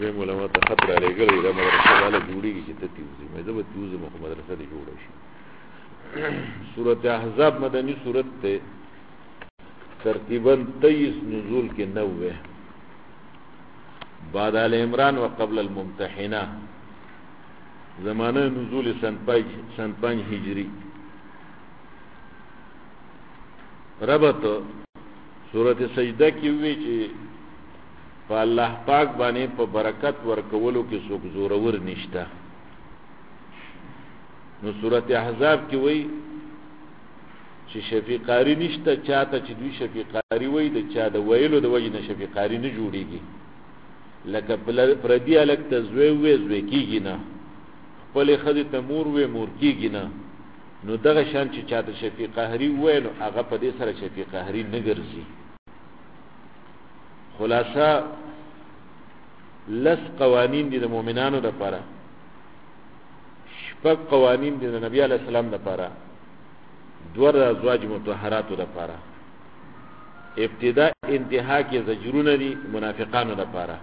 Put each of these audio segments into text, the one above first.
دویم علما ته خط را لېږلی دا مدرسه والا جوړېږي چې ته تیوځې مې زه به تیوځم خو مدرسه دې جوړه شي. سورت احزاب مدنی سورت ته ترتیباً 23 نزول کې 90 بعد آل عمران و قبل الممتحنہ زمانه نزول سن 5 هجری. ربط سورت سجده کې وی چې په الله پاک باندې په برکت ورکولو کې څوک زورور نشته. نو سورت احزاب کې وی چې شفیقاری نشته چاته چې دوی شفیقاری وی د چا د ویلو د وجه نه شفیقاری نه جوړیږي. لکه پردی الک ته زوی وی زوی کیږي نه، خپل خدي ته مور وی مور کیږي نه. نو دغه شان چې چاته شفیقاری وی نو هغه په دې سره شفیقاری نه ګرځي. خلاصہ لس قوانین دي د مؤمنانو لپاره، شپږ قوانین دي د نبی علیہ السلام لپاره، دوه د ازواج مطهراتو لپاره. ابتدا انتها کې زجرونه دي منافقانو لپاره.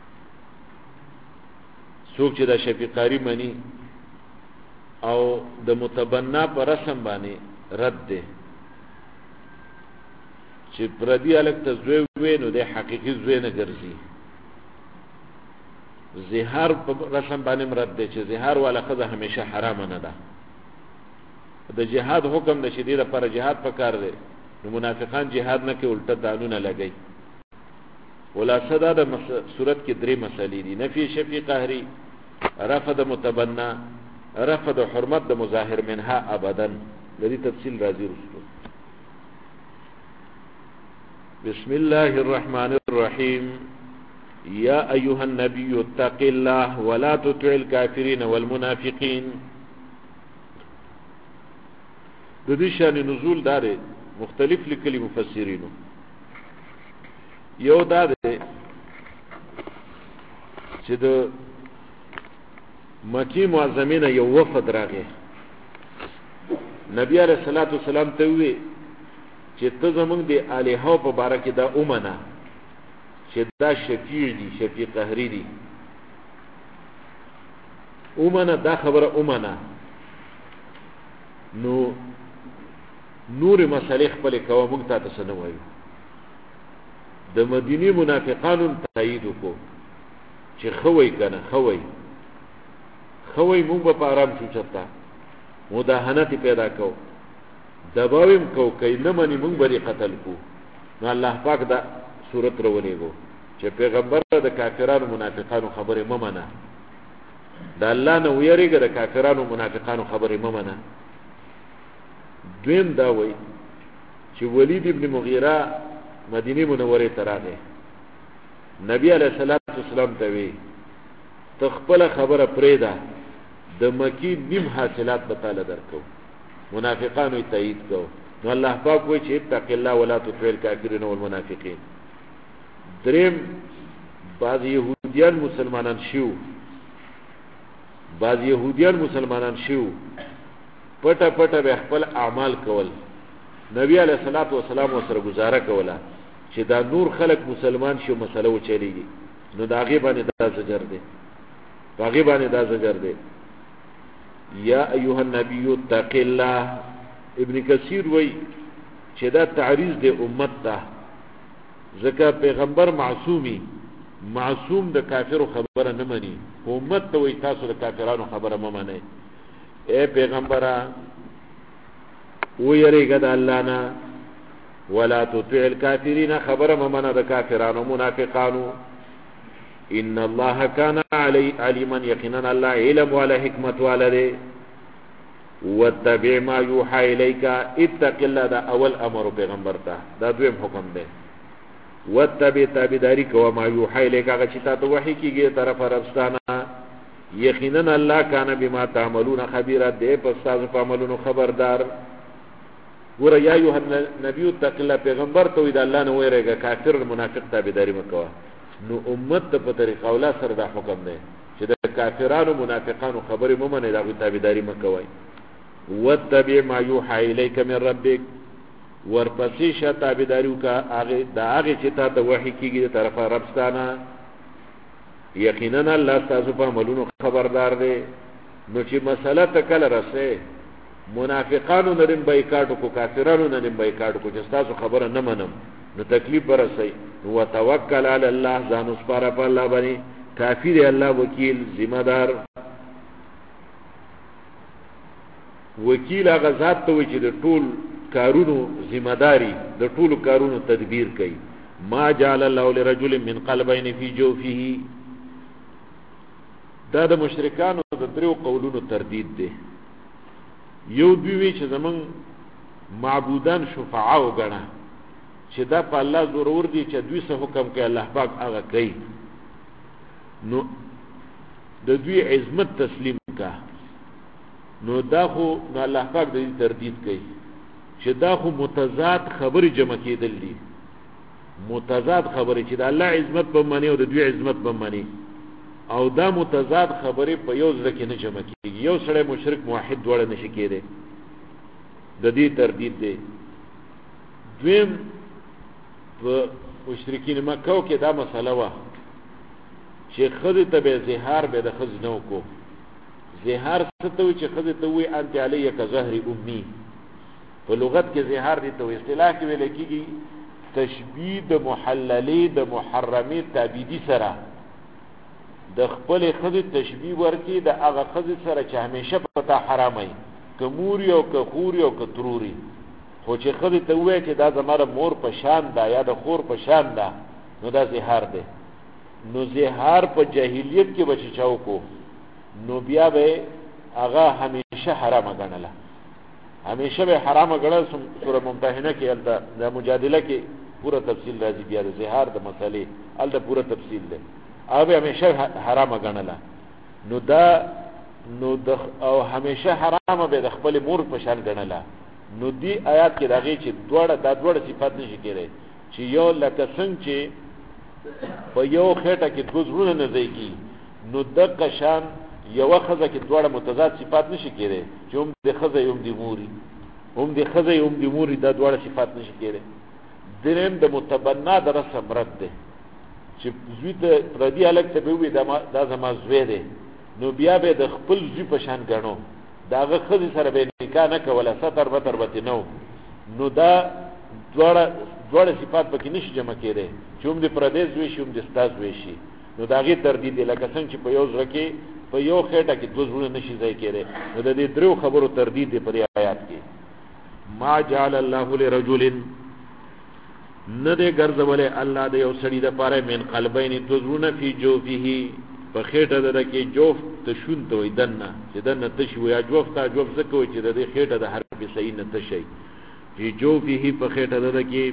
څوک چې د شفیقاری منی او د متبنا پر رسم باندې رد ده چې پردی الک ته زوی وینو د حقیقي زوی نه ګرځي. زهار په رسم باندې مرد ده چې زهار والا خزه همیشه حرام نه ده. د جهاد حکم د شدید لپاره جهاد پکار دی. نو منافقان جهاد نه کې الټه دانونه لګي. خلاصه دا د صورت کې درې مسلې دي: نفي شفیع قهري، رفض متبنا، رفض حرمت د مظاهر منها ابدا. لدی تفصیل راځي رسول. بسم الله الرحمن الرحيم. يا أيها النبي اتق الله ولا تطع الكافرين والمنافقين. د دې شان نزول دار مختلف لیکلي مفسرینو. یو دا ده چې د مکی معظمینه یو وفد راغی، نبی علیہ الصلوۃ والسلام ته وی چې ته زمونږ د الہو په باره کې دا اومنه چې دا شفیع دي، شفیع قهری دي. اومنه دا خبره اومنه. نو نور مسئله خپل کوه موږ ته څه نه وایو. د مدینی منافقانو تایید وکړو چې خوي کنه خوي موږ په آرام شو چتا مداهنت پیدا کو دباویم کو کای نه منی موږ بری قتل کو. نو الله پاک دا صورت راولېګو چې پیغمبر د کافرانو منافقانو خبره ممنه. دا الله نه ویریږي د کافرانو منافقانو خبره ممنه. دویم دا وای چې ولید ابن مغیره مدینه منوره ته راغی، نبی علیہ الصلوۃ والسلام ته وی تخپل خبره پریدا د مکی نیم حاصلات به تعالی درکو. منافقانو تایید کو. نو الله پاک وای چې اتق الله ولا تطع الكافرين والمنافقين. دریم بعض یهودیان مسلمانان شیو پټه به خپل اعمال کول. نبی علیہ الصلوۃ والسلام سره گزاره کوله چې دا نور خلق مسلمان شو مسله و چلیږي. نو دا غي باندې دا زجر دی. یا ایها النبی اتق الله. ابن کثیر وای چې دا تعریض د امت ته، ځکه پیغمبر معصوم د کافرو خبره نه مني. امت ته وای تاسو د کافرانو خبره مه منئ. اے پیغمبره ویریګه د الله نه، ولا تطع الكافرين خبره مه منه د کافرانو منافقانو. ان الله كان عليما يقينا الله علم ولا حکمت والده. واتبع ما يوحى اليك اتق الله. دا اول امر پیغمبر ته، دا دویم حکم دی. واتبع تابعداري کو ما يوحى اليك هغه چې تاسو وحي کیږي طرف ربستانه. یقینا الله کان بما تعملون خبيرا. دې په تاسو په عملونو خبردار. ګوره یا ایها النبی اتق الله، پیغمبر ته وی د الله نه ویریږه، کافر منافق تابعداري مکوه. نو امت ته په طریقه اوله سره دا حکم دی چې د کافرانو منافقانو خبرې مو منئ، دا غوی تابعداري مکوئ. واتبع ما يوحى اليك من ربك. ورپسې شه تابعداري وکړه هغه چې تا ته وحي کیږي د طرفه ربستانه. یقینا الله تاسو په عملونو خبردار دی. نو چې مسله ته کله رسې منافقانو نرم بایکاټ کو کافرانو نرم بایکاټ کو چې تاسو خبره نه منم نو تکلیف برسي. نو توکل علی الله ځان وسپاره په الله باندې کافی دی الله وکیل ذمہ دار. وکیل هغه ذات ته وي چې د ټول کارونو ذمہ داری د ټول کارونو تدبیر کوي. ما جعل الله لرجل من قلبين في جوفه دا د مشرکانو د دریو قولونو تردید دی. یو دوی چې زمون معبودان شفعا وګڼه چې دا په الله ضرور دي چې دوی څه حکم کوي الله پاک هغه کوي. نو د دوی عظمت تسلیم کا نو دا خو الله پاک د دې تردید کوي چې دا خو متضاد خبرې جمع کېدل دي. متضاد خبرې چې د الله عظمت په معنی او د دوی عظمت په معنی او دا متضاد خبرې په یو ځل کې نه جمع کېږي. یو سړی مشرک موحد دواړه نشي کېدی. د دې تردید دی. دویم په مشرکین مکه کې دا مسله وه چې ښځې ته به زهار به د ښځې نه وکړو. زهار څه ته وایي چې ښځې ته وایي انت علیه کظهر امي. په لغت کې زهار دي ته اصطلاح کې ویل کېږي تشبیه د محللې د محرمې تعبیدي سره د خپل ښځې تشبیه ورکړي د هغه ښځې سره چې همیشه په تا حرامه وي که موري او که خوري او که تروري. خو چې ښځې ته ووایي چې دا زما د مور په شان ده یا د خور په شان ده نو دا زهار دی. نو زهار په جاهلیت کې به چې چا وکړو نو بیا به هغه همیشه حرامه ګڼله. همیشه به حرامه ګڼل. سوره ممتحنه کې هلته د مجادله کې پوره تفصیل راځي. بیا د زهار د مسئلې هلته پوره تفصیل دی. هغه به همیشه حرامه ګڼله. نو او همیشه حرامه به د خپل مور په شان ګڼله. نو دی آیات کې راغی چې دواړه صفات نشي کېدای چې یو لکه څنګه چې په یو خېټه کې دوه زړونه نه ځای کېږي نو دغه شان یوه ښځه کې دواړه متضاد صفات نشي کېدای چې هم د ښځه هم د موري هم د ښځه هم د موري دا دواړه صفات نشي کېدای. دریم د متبنا د رسم رد دی چې زوی ته پردي هلک ته به ووایي دا زما زوی دی نو بیا به د خپل زوی په شان ګڼو. د هغه ښځې سره به نکاح نه کوله ستر بتر به نه و. نو دا دواړه صفات پکې نشي جمع کېدی چې هم د پردی زوی شي هم د ستا زوی شي. نو د هغې تردید دی لکه څنګه چې په یو زړه کې په یو خېټه کې دوه زړونه نشي ځای کېدی. نو د دې دریو خبرو تردید دی په دې آیات کې. ما جعل الله لرجل نه دی ګرځولی الله د یو سړي دپاره من قلبین دوه زړونه فی جوفه په خېټه ده کې جوف تشون ته وایي دننه چې دننه تشي وي. جوف ته جوف ځکه وایي چې د دې خېټه د حرف صحیح نه تشي فی جوفه په خېټه ده کې.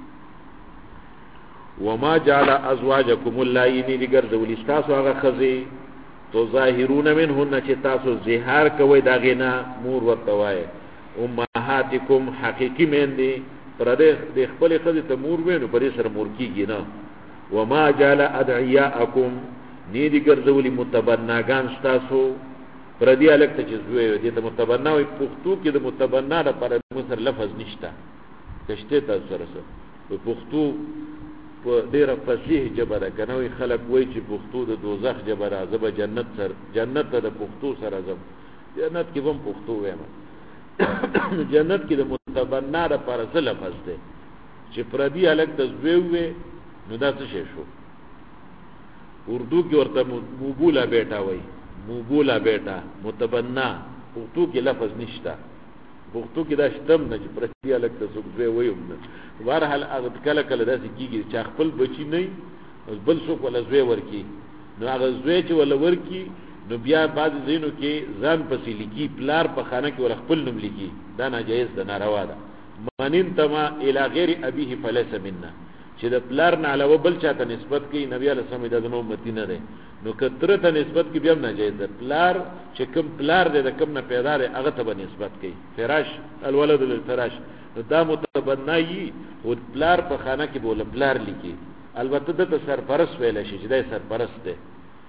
وما جعل ازواجکم اللائي نه دی ګرځولی ستاسو هغه ښځې تظاهرون منهن چې تاسو زهار کوئ د هغې نه مور ورته وایي. امهاتکم حقیقي میندې پردی د خپلې ښځې ته مور وی نو په دې سره مور کېږي نه. وما جعل ادعیاءکم نه دی ګرځولی متبناګان ستاسو پردي هلک ته چې زوی وي دې ته متبنا وایي. پښتو کې د متبنا لپاره موږ سره لفظ نشته که شته تاسو سره څه په پښتو په ډېره فصیح ژبه ده که نه وایي خلک وایي چې پښتو د دوزخ ژبه ده زه به جنت ته د پښتو سره ځم. جنت کې به هم پښتو وایم. جنت کې د متبنا لپاره څه لفظ دی چې پردي هلک ته زوی وي نو دا څه شی شو. اردو کې ورته موبولا بیٹا وایي. موبولا بیٹا متبنا پښتو کې لفظ نشته. پښتو کې دا شتم نه چې پردي هلک ته څوک زوی وایي هم نه. بهرحال هغه کله کله داسې کېږي چې خپل بچي نه وي بل څوک ولا زوی ورکړي نو هغه زوی چې ولا ورکړي نو بیا بعضې ځایونو کې ځان پسې لیکي پلار په خانه کې ولا خپل نوم لیکي. دا ناجایز ده ناروا ده. من انتما الی غیر ابیه فلیس منا چې د پلار نه علاوه بل چاته نسبت کوي نبی علیه السلام دا زما امتی نه دی. نو که تره ته نسبت کوي بیا هم ناجایز ده. پلار چې کوم پلار دی د کوم نه پیدا دی هغه ته به نسبت کوي. فراش الولد للفراش نو دا متبنایي خو پلار په خانه کې بوله پلار لیکي. البته دته سرپرست ویلی شي چې دی سرپرست دی.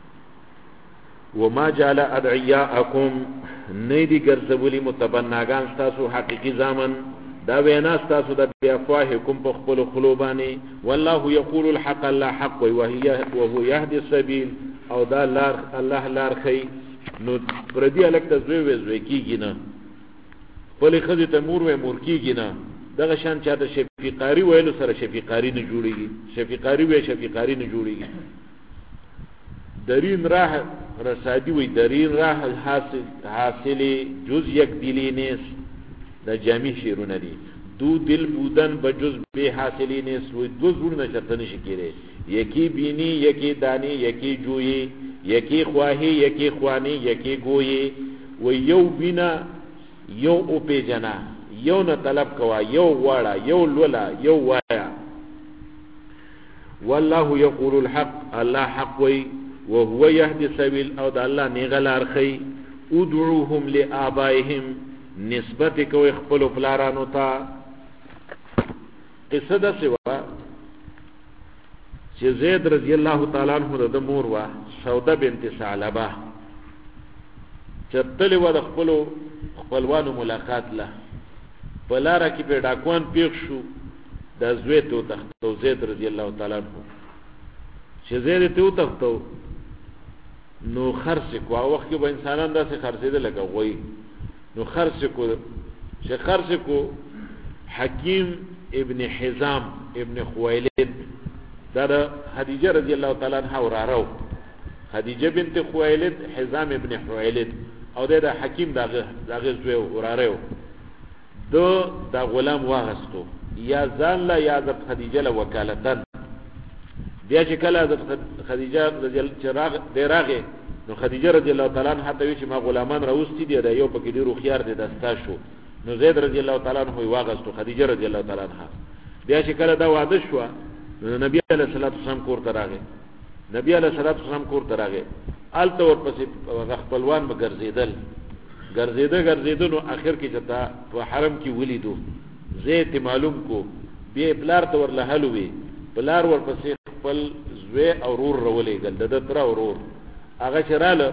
وما جعل ادعیاءکم نه دی ګرځولی متبناګان ستاسو حقیقي زامن دا وینا ستاسو د بیافواهکم په خپلو خولو باندې. والله یقول الحق الله حق وهو یهدي السبیل او دا لار الله لار خي نو پردي الک ته زوی کیږي نه پلي خزي ته مور کیږي نه دغه شان چاته شفیقاری ویلو سره شفیقاری نه جوړيږي شفیقاری نه جوړيږي درین راه رسادی وی درین راه حاصلی جز یک دلی نیست دا جامع شیرونه دی دو دل بودن بجز بے حاصلی نیست وی دو زورنا چرته نشی کیره یکی بینی یکی دانی یکی جویی یکی خواهی یکی خوانی یکی گویی و یو بینا یو او پی جنا یو نه طلب کوا یو واړه یو لولا یو وایا والله یقول الحق الله حق وی وهو يهدي السبيل او د الله نیغلار خي ادعوهم لآبائهم نسبت کوي خپل پلارانو ته قصه د سوا چې زید رضی الله تعالی عنہ د مور وا سوده بنت ثعلبه چتل و د خپلوانو ملاقات له بلاره کې په ډاکوان پیښ شو د زوی ته تختو زید رضی الله تعالی عنہ چې زید ته تختو نو خرڅ کو او وخت کې به انسانان داسې خرڅېدل لکه غوي نو خرڅ کو حکیم ابن حزام ابن خویلد دا خدیجه رضی الله تعالی عنها ورارو خدیجه بنت خویلد حزام ابن خویلد او دا حکیم داغه زوی ورارو دا غلام واغستو یا ځان لا یا د خدیجه له وکالتن بیا چې کله د خدیجه رضی الله چراغ دیراغه نو خدیجه رضی الله تعالی عنها ته چې ما غلامان راوستي دي دا یو پکې ډیرو خيار دي دستا شو نو زید رضی الله تعالی عنہ واغستو خدیجه رضی الله تعالی عنها بیا چې کله دا واده شو نو نبی علیہ الصلوۃ والسلام کور ته راغی نبی علیہ الصلوۃ والسلام کور ته راغی آلته ورپسې خپلوان به ګرځیدل نو اخر کې چې تا په حرم کې ولیدو زید معلوم کو بیا پلار ته ورله حلوي پلار ورپسې خپل زوی او رور رولې ګل د تر اورور هغه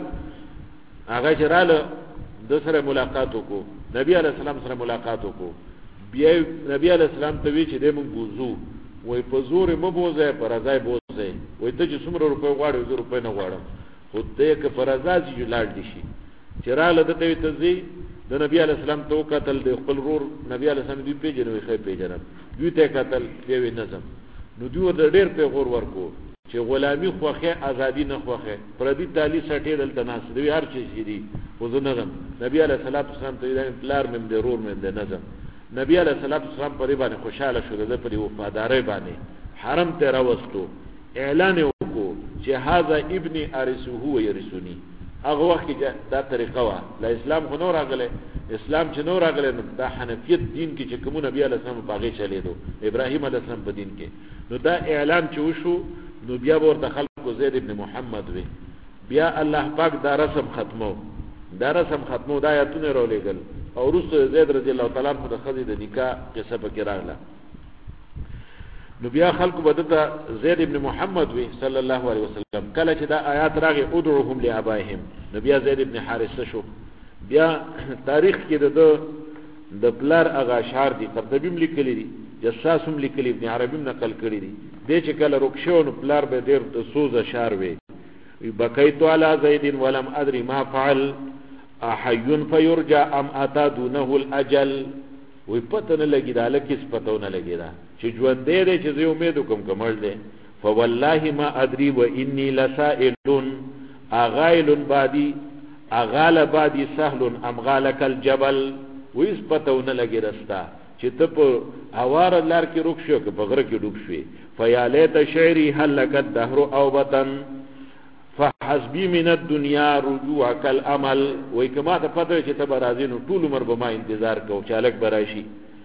چراله د سره ملاقات وکړو نبی علیہ السلام سره ملاقات وکړو بیا نبی علیہ السلام ته وی چې دمو بوزو وای په زور مو بوزه پر ځای بوزه وای ته چې څومره روپے غواړې 2 روپے نه غواړم خو ته که پر ځای چې لاړ دي شي چراله د ته تزي د نبی علیہ السلام تو قتل د خپل رور نبی علیہ السلام دی پیژنوي خې پیژنم دوی ته قتل دی نظم نو دوی د ډېر په غور ورکو چې غلامی خوخه ازادي نه خوخه پردي تالی سټې دل تناس دی هر چیز دی خو نظم نبی علیہ الصلوۃ والسلام ته پلار مم د رور مم د نظم نبی علیہ الصلوۃ والسلام په باندې خوشاله شو د په وفادارۍ باندې حرم ته راوستو اعلان وکړو چې هاذا ابن ارثه هو يرثني هغه وخت دا طریقه وا لا اسلام خو نور راغله اسلام چې نور راغله دا حنفیت دین کې چې کوم نبی علیہ السلام باغې چلی دو ابراهیم علیہ السلام په دین کې نو دا اعلان چې وشو نو بیا ورته خلکو زید ابن محمد وی بیا الله پاک دا رسم ختمو دا آیاتونه راولېګل او رسول زید رضی الله تعالی عنہ د خدای د نکاح قصه پکې راغله نو بیا خلکو بدته زید ابن محمد وی صلی الله علیه وسلم کله چې دا آیات راغی ادعوهم لآبائهم نو بیا زید ابن حارثه شو بیا تاریخ کې د پلار اغا اشعار دي قرطبی لیکلي دي جساسم لیکلي ابن عربی نقل کړی دي د چې کله رکشو نو پلار به ډیر سوز اشعار وی بقیت علی زید ولم ادري ما فعل احي فيرجى ام اتى دونه الاجل وی پته نه لګی دا لکه پته نه لګی دا چې ژوند دې چې زه امید کوم کمل دې فوالله ما ادري واني لسائل اغائل بادي اغال بادي سهل ام غالك الجبل وی پته نه لګی رستا چې ته په اوار لار کې روک شو که په غره کې ډوب شوې فیا لیت شعری هل لك الدهر او وطن فحسبي من الدنيا رجوعك الامل وای کما ته پته چې ته برازینو ټول عمر به ما انتظار کو چالک براشي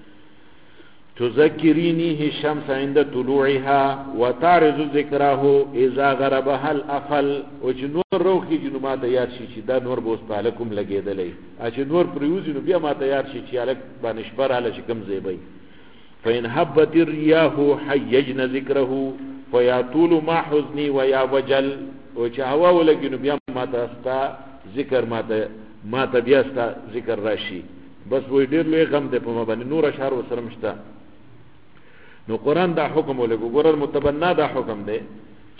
تذكريني الشمس عند طلوعها وتعرض ذكره اذا غربها الافل وجنور روخي جنو ما تیار شي چې دا نور بوس پالکم لګیدلې چې نور پریوزینو بیا ما تیار شي چې الک باندې شپر اله شکم زیبي فإن حبت الرياح حيجنا ذكره فيطول ما حزني ويا وجل او چې هوا ولګینو بیا ما تاستا ذکر ما ته بیا ستا ذکر راشي بس وې ډېر لوی غم ده په ما باندې نور اشعار وسره مشته نو قران دا حکم ولګو ګورل متبنا دا حکم ده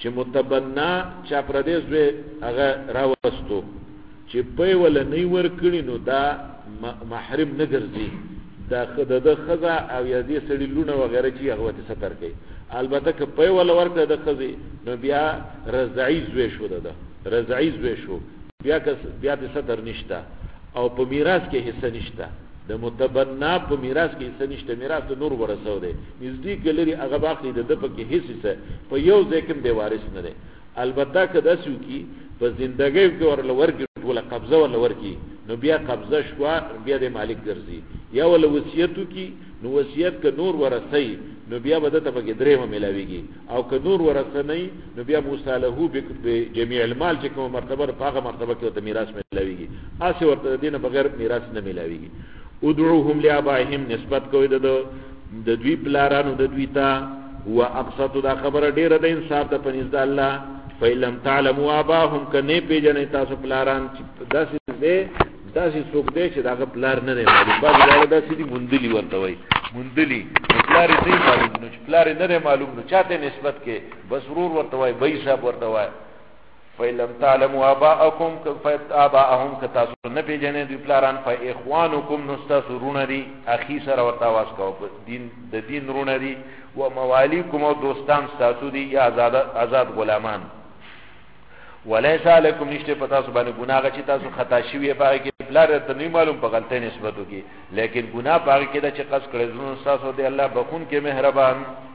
چې متبنا چا پردیس وې هغه راوستو چې په ول نه ور کړی نو دا محرم نه ګرځي دا خدای د خزا او یادي سړی لونه وغیرہ چې هغه ته ستر کوي البته که په ول ورکړه د خزي نو بیا رضعی زوی شو ده رضعی زوی شو بیا د ستر نشته او په میراث کې حصہ نشته د متبنا په میراث کې حصہ نشته میراث نور ورسو ده نږدې کلري هغه باقي د په کې حصہ په یو ځکه به وارث نه ده البته که داسو کی په ژوندۍ کې ورل ورګي ولا قبضه ولا ورکی نو بیا قبضه شو بیا د مالک ګرځي یا ول وصیتو کی نو وصیت ک نور ورثي نو بیا بدته په درېمه ملاويږي او ک نور ورثنی نو بیا مصالحو به جميع المال چې کوم مرتبه په هغه مرتبه کې د میراث ملاويږي اسه ورته دینه بغیر میراث نه ملاويږي ادعوهم لآبائهم نسبت کوي د دوی پلارانو د دوی ته هو اقصد دا خبره ډیره د انصاف د پنځ د الله فیلم تعلموا آباهم کنه پیجنې تاسو پلاران داسې څوک دی چې دا پلار نه دی معلوم باندې دا داسې دی مندلی ورته وای مندلی پلار یې نه معلوم نو پلار یې نه معلوم نو چاته نسبت کې بس ورور ورته وای بای صاحب ورته وای فیلم تعلموا آباءکم آباءهم کتاسو نه پیجنې دی پلاران فاخوانکم نستسرون دی اخی سره ورته واس کو د دین رونه دی و موالیکم او دوستان تاسو دی یا آزاد غلامان وليس علیکم نشته پتا سو باندې ګناه چې تاسو خطا شوی باغ کې بلار ته نه معلوم په غلطی نسبت وکي لیکن ګناه باغ کې دا چې قص کړی زونه تاسو دی الله بخون کې مهربان